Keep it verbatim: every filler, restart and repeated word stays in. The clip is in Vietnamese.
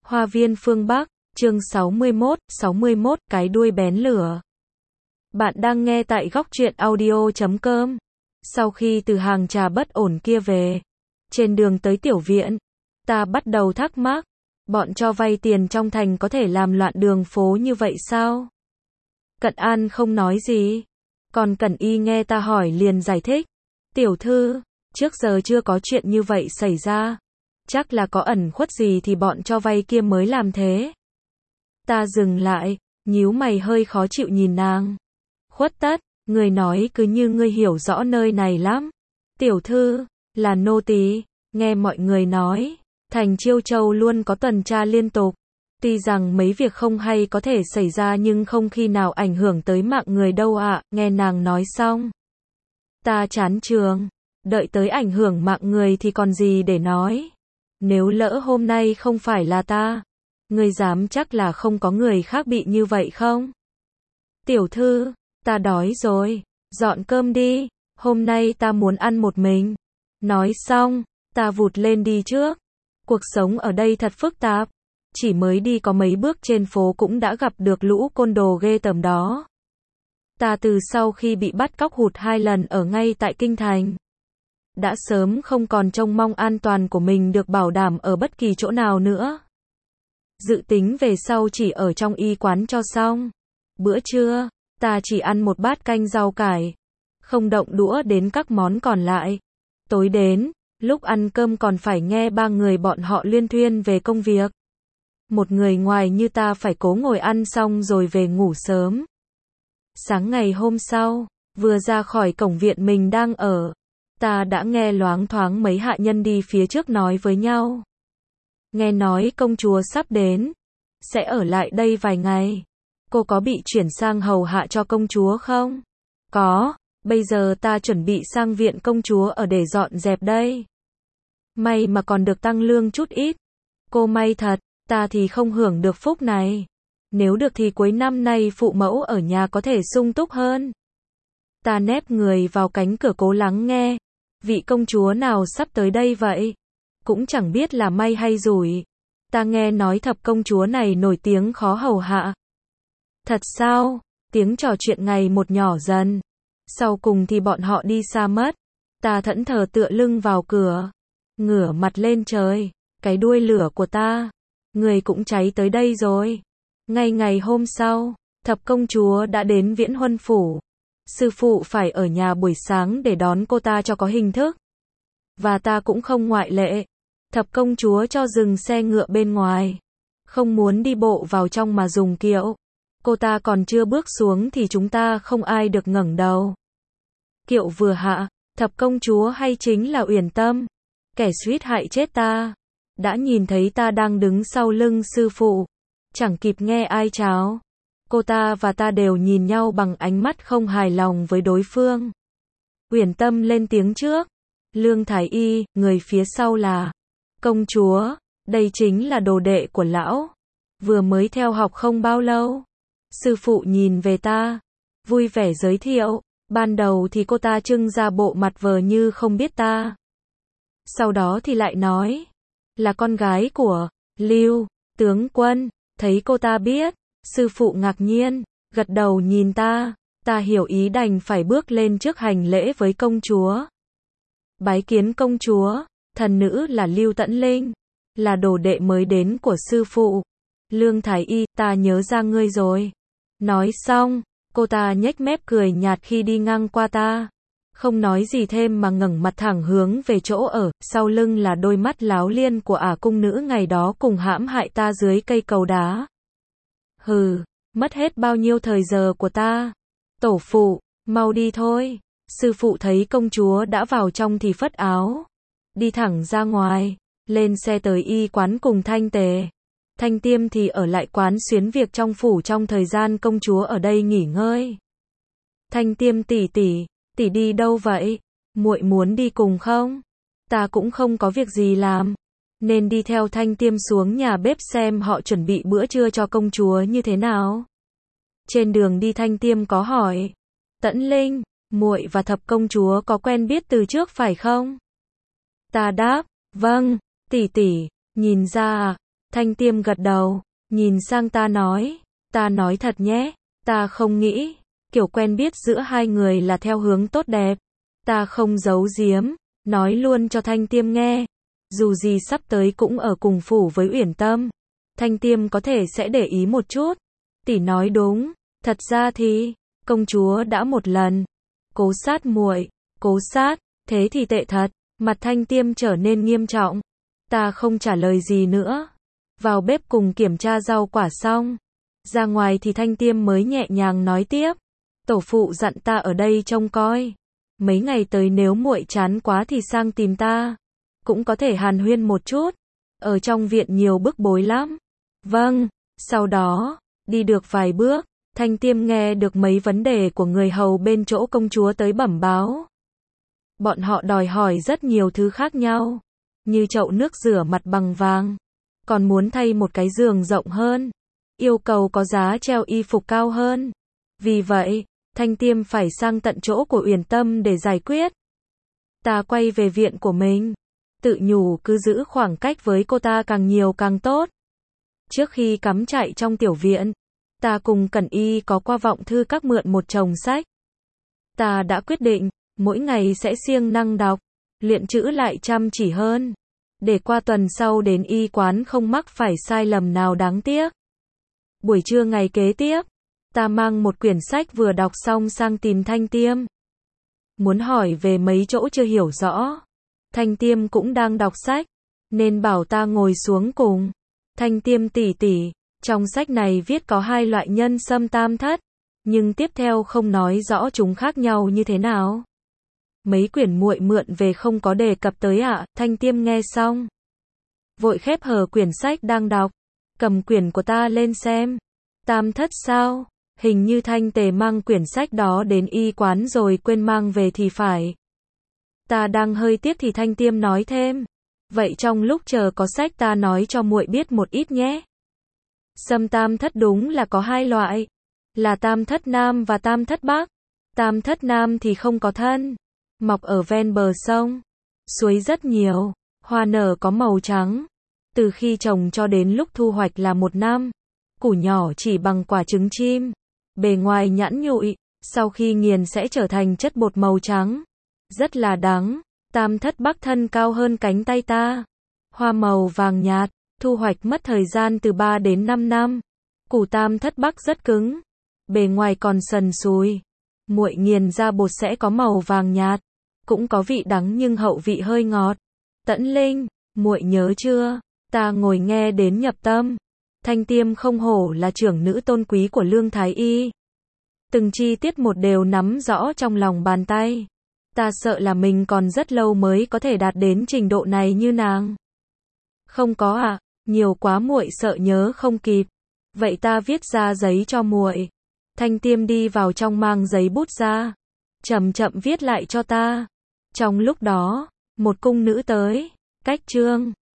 Hoa viên phương Bắc, chương sáu mươi mốt, sáu mươi mốt, cái đuôi bén lửa. Bạn đang nghe tại góc truyện audio chấm com. Sau khi từ hàng trà bất ổn kia về, trên đường tới tiểu viện, ta bắt đầu thắc mắc, bọn cho vay tiền trong thành có thể làm loạn đường phố như vậy sao? Cận An không nói gì, còn Cẩn Y nghe ta hỏi liền giải thích, tiểu thư, trước giờ chưa có chuyện như vậy xảy ra. Chắc là có ẩn khuất gì thì bọn cho vay kia mới làm thế. Ta dừng lại, nhíu mày hơi khó chịu nhìn nàng. Khuất tất, người nói cứ như ngươi hiểu rõ nơi này lắm. Tiểu thư, là nô tỳ, nghe mọi người nói, thành Chiêu Châu luôn có tuần tra liên tục. Tuy rằng mấy việc không hay có thể xảy ra nhưng không khi nào ảnh hưởng tới mạng người đâu ạ, nghe nàng nói xong. Ta chán trường, đợi tới ảnh hưởng mạng người thì còn gì để nói. Nếu lỡ hôm nay không phải là ta, ngươi dám chắc là không có người khác bị như vậy không? Tiểu thư, ta đói rồi, dọn cơm đi, hôm nay ta muốn ăn một mình. Nói xong, ta vụt lên đi trước. Cuộc sống ở đây thật phức tạp, chỉ mới đi có mấy bước trên phố cũng đã gặp được lũ côn đồ ghê tởm đó. Ta từ sau khi bị bắt cóc hụt hai lần ở ngay tại kinh thành, đã sớm không còn trông mong an toàn của mình được bảo đảm ở bất kỳ chỗ nào nữa. Dự tính về sau chỉ ở trong y quán cho xong. Bữa trưa, ta chỉ ăn một bát canh rau cải, không động đũa đến các món còn lại. Tối đến, lúc ăn cơm còn phải nghe ba người bọn họ liên thuyên về công việc. Một người ngoài như ta phải cố ngồi ăn xong rồi về ngủ sớm. Sáng ngày hôm sau, vừa ra khỏi cổng viện mình đang ở, ta đã nghe loáng thoáng mấy hạ nhân đi phía trước nói với nhau. Nghe nói công chúa sắp đến, sẽ ở lại đây vài ngày. Cô có bị chuyển sang hầu hạ cho công chúa không? Có, bây giờ ta chuẩn bị sang viện công chúa ở để dọn dẹp đây. May mà còn được tăng lương chút ít. Cô may thật, ta thì không hưởng được phúc này. Nếu được thì cuối năm nay phụ mẫu ở nhà có thể sung túc hơn. Ta nép người vào cánh cửa cố lắng nghe. Vị công chúa nào sắp tới đây vậy? Cũng chẳng biết là may hay rủi. Ta nghe nói thập công chúa này nổi tiếng khó hầu hạ. Thật sao? Tiếng trò chuyện ngày một nhỏ dần. Sau cùng thì bọn họ đi xa mất. Ta thẫn thờ tựa lưng vào cửa, ngửa mặt lên trời. Cái đuôi lửa của ta, người cũng cháy tới đây rồi. Ngay ngày hôm sau, thập công chúa đã đến Viễn Huân phủ. Sư phụ phải ở nhà buổi sáng để đón cô ta cho có hình thức. Và ta cũng không ngoại lệ. Thập công chúa cho dừng xe ngựa bên ngoài. Không muốn đi bộ vào trong mà dùng kiệu. Cô ta còn chưa bước xuống thì chúng ta không ai được ngẩng đầu. Kiệu vừa hạ, thập công chúa hay chính là Uyển Tâm, kẻ suýt hại chết ta, đã nhìn thấy ta đang đứng sau lưng sư phụ. Chẳng kịp nghe ai chào. Cô ta và ta đều nhìn nhau bằng ánh mắt không hài lòng với đối phương. Uyển Tâm lên tiếng trước. Lương Thái Y, người phía sau là công chúa, đây chính là đồ đệ của lão. Vừa mới theo học không bao lâu. Sư phụ nhìn về ta, vui vẻ giới thiệu. Ban đầu thì cô ta trưng ra bộ mặt vờ như không biết ta. Sau đó thì lại nói, là con gái của Lưu tướng quân. Thấy cô ta biết, sư phụ ngạc nhiên, gật đầu nhìn ta. Ta hiểu ý đành phải bước lên trước hành lễ với công chúa. Bái kiến công chúa, thần nữ là Lưu Tẫn Linh, là đồ đệ mới đến của sư phụ. Lương Thái Y, ta nhớ ra ngươi rồi. Nói xong, cô ta nhếch mép cười nhạt khi đi ngang qua ta. Không nói gì thêm mà ngẩng mặt thẳng hướng về chỗ ở, sau lưng là đôi mắt láo liên của ả cung nữ ngày đó cùng hãm hại ta dưới cây cầu đá. Hừ, mất hết bao nhiêu thời giờ của ta. Tổ phụ, mau đi thôi. Sư phụ thấy công chúa đã vào trong thì phất áo, đi thẳng ra ngoài, lên xe tới y quán cùng Thanh Tề. Thanh Tiêm thì ở lại quán xuyến việc trong phủ trong thời gian công chúa ở đây nghỉ ngơi. Thanh Tiêm tỷ tỷ, tỷ đi đâu vậy? Muội muốn đi cùng không? Ta cũng không có việc gì làm, nên đi theo Thanh Tiêm xuống nhà bếp xem họ chuẩn bị bữa trưa cho công chúa như thế nào. Trên đường đi Thanh Tiêm có hỏi, Tẫn Linh, muội và thập công chúa có quen biết từ trước phải không? Ta đáp, vâng, tỷ tỷ, nhìn ra à, Thanh Tiêm gật đầu, nhìn sang ta nói, ta nói thật nhé, ta không nghĩ, kiểu quen biết giữa hai người là theo hướng tốt đẹp. Ta không giấu giếm, nói luôn cho Thanh Tiêm nghe. Dù gì sắp tới cũng ở cùng phủ với Uyển Tâm. Thanh Tiêm có thể sẽ để ý một chút. Tỷ nói đúng, thật ra thì, công chúa đã một lần cố sát muội, cố sát, thế thì tệ thật. Mặt Thanh Tiêm trở nên nghiêm trọng. Ta không trả lời gì nữa. Vào bếp cùng kiểm tra rau quả xong. Ra ngoài thì Thanh Tiêm mới nhẹ nhàng nói tiếp. Tổ phụ dặn ta ở đây trông coi. Mấy ngày tới nếu muội chán quá thì sang tìm ta. Cũng có thể hàn huyên một chút. Ở trong viện nhiều bức bối lắm. Vâng, sau đó, đi được vài bước, Thanh Tiêm nghe được mấy vấn đề của người hầu bên chỗ công chúa tới bẩm báo. Bọn họ đòi hỏi rất nhiều thứ khác nhau. Như chậu nước rửa mặt bằng vàng. Còn muốn thay một cái giường rộng hơn. Yêu cầu có giá treo y phục cao hơn. Vì vậy, Thanh Tiêm phải sang tận chỗ của Uyển Tâm để giải quyết. Ta quay về viện của mình. Tự nhủ cứ giữ khoảng cách với cô ta càng nhiều càng tốt. Trước khi cắm trại trong tiểu viện, ta cùng Cẩn Y có qua vọng thư các mượn một chồng sách. Ta đã quyết định, mỗi ngày sẽ siêng năng đọc, luyện chữ lại chăm chỉ hơn. Để qua tuần sau đến y quán không mắc phải sai lầm nào đáng tiếc. Buổi trưa ngày kế tiếp, ta mang một quyển sách vừa đọc xong sang tìm Thanh Tiêm. Muốn hỏi về mấy chỗ chưa hiểu rõ. Thanh Tiêm cũng đang đọc sách, nên bảo ta ngồi xuống cùng. Thanh Tiêm tỷ tỷ, trong sách này viết có hai loại nhân sâm tam thất, nhưng tiếp theo không nói rõ chúng khác nhau như thế nào. Mấy quyển muội mượn về không có đề cập tới ạ. À? Thanh Tiêm nghe xong, vội khép hờ quyển sách đang đọc, cầm quyển của ta lên xem. Tam thất sao? Hình như Thanh Tề mang quyển sách đó đến y quán rồi quên mang về thì phải. Ta đang hơi tiếc thì Thanh Tiêm nói thêm. Vậy trong lúc chờ có sách ta nói cho muội biết một ít nhé. Sâm tam thất đúng là có hai loại. Là tam thất nam và tam thất bắc. Tam thất nam thì không có thân. Mọc ở ven bờ sông. Suối rất nhiều. Hoa nở có màu trắng. Từ khi trồng cho đến lúc thu hoạch là một năm. Củ nhỏ chỉ bằng quả trứng chim. Bề ngoài nhẵn nhụi. Sau khi nghiền sẽ trở thành chất bột màu trắng. Rất là đắng. Tam thất bắc thân cao hơn cánh tay ta. Hoa màu vàng nhạt. Thu hoạch mất thời gian từ ba đến năm năm. Củ tam thất bắc rất cứng. Bề ngoài còn sần sùi. Muội nghiền ra bột sẽ có màu vàng nhạt. Cũng có vị đắng nhưng hậu vị hơi ngọt. Tẫn Linh, muội nhớ chưa? Ta ngồi nghe đến nhập tâm. Thanh Tiêm không hổ là trưởng nữ tôn quý của Lương Thái Y. Từng chi tiết một đều nắm rõ trong lòng bàn tay. Ta sợ là mình còn rất lâu mới có thể đạt đến trình độ này như nàng. Không có ạ, à, nhiều quá muội sợ nhớ không kịp. Vậy ta viết ra giấy cho muội. Thanh Tiêm đi vào trong mang giấy bút ra, chậm chậm viết lại cho ta. Trong lúc đó, một cung nữ tới, cách trương.